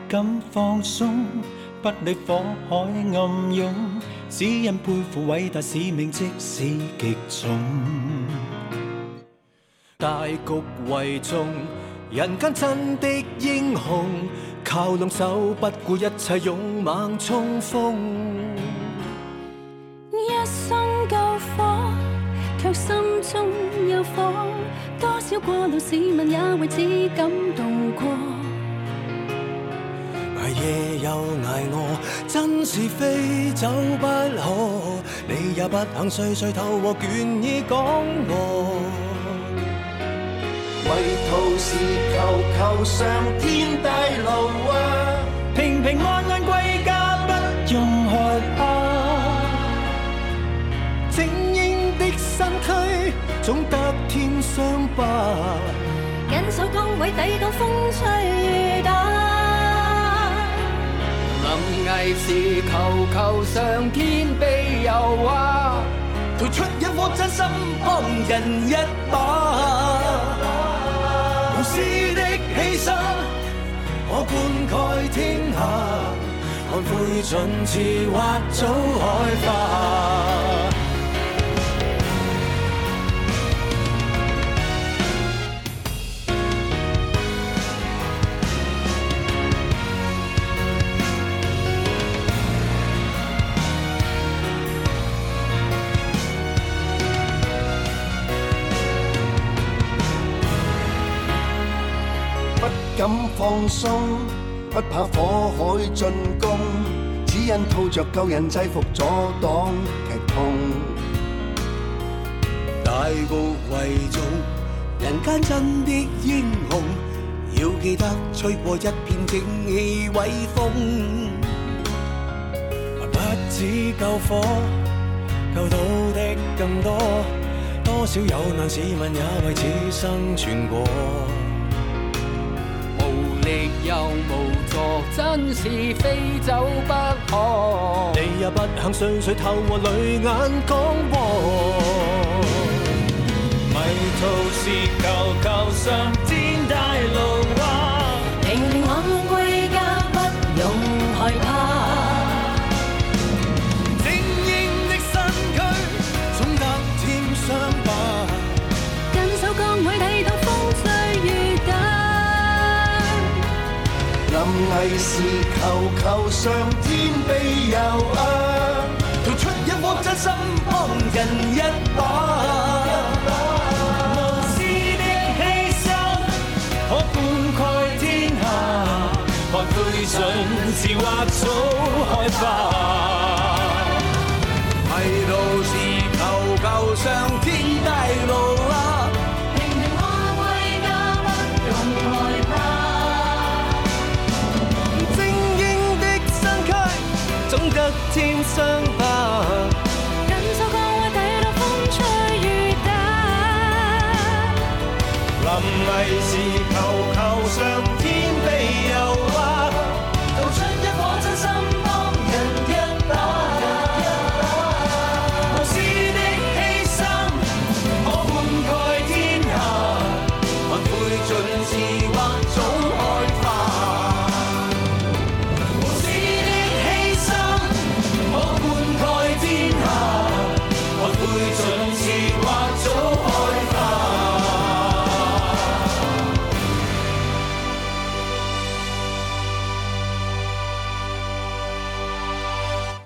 敢放鬆，不理火海暗湧，只因背負偉大使命，即使極重。大局為重，人間真的英雄，靠兩手不顧一切，勇猛衝鋒。 一生救火，卻心中有火，多少過路市民也為此感動過。 捱夜又捱餓，真是非走不可，你也不肯歲歲透過倦意講我。 為圖是求上天帶路啊， 平平安安歸家，不用害怕。精英的身軀總得添傷疤， 緊守崗位抵擋風吹雨打。 臨危時求上天庇佑啊， 掏出一顆真心幫人一把。無私的犧牲，可灌溉天下，看灰燼似或早開花。 敢放鬆，不怕火海進攻，只因套着救人制服阻擋劇痛。 大局為重，人間真的英雄，要記得吹過一片正氣威風。不止救火，救到的更多，多少有難市民也為此生存過。 力又無助，真是非走不可。 你也不肯歲歲透過淚眼講和。迷途時求上天帶路啊， 平平安安歸家，不用害怕。 精英的身軀總得添傷疤， 緊守崗位抵擋風吹雨打。 臨危時求上天庇佑啊， 掏出一顆真心幫人一把。無私的犧牲，可灌溉天下，看灰燼似或早開花。迷途時求上天帶路啊， 平平安安歸家，不用害怕。 總得添傷疤， 緊守崗位抵擋風吹雨打。 臨危時求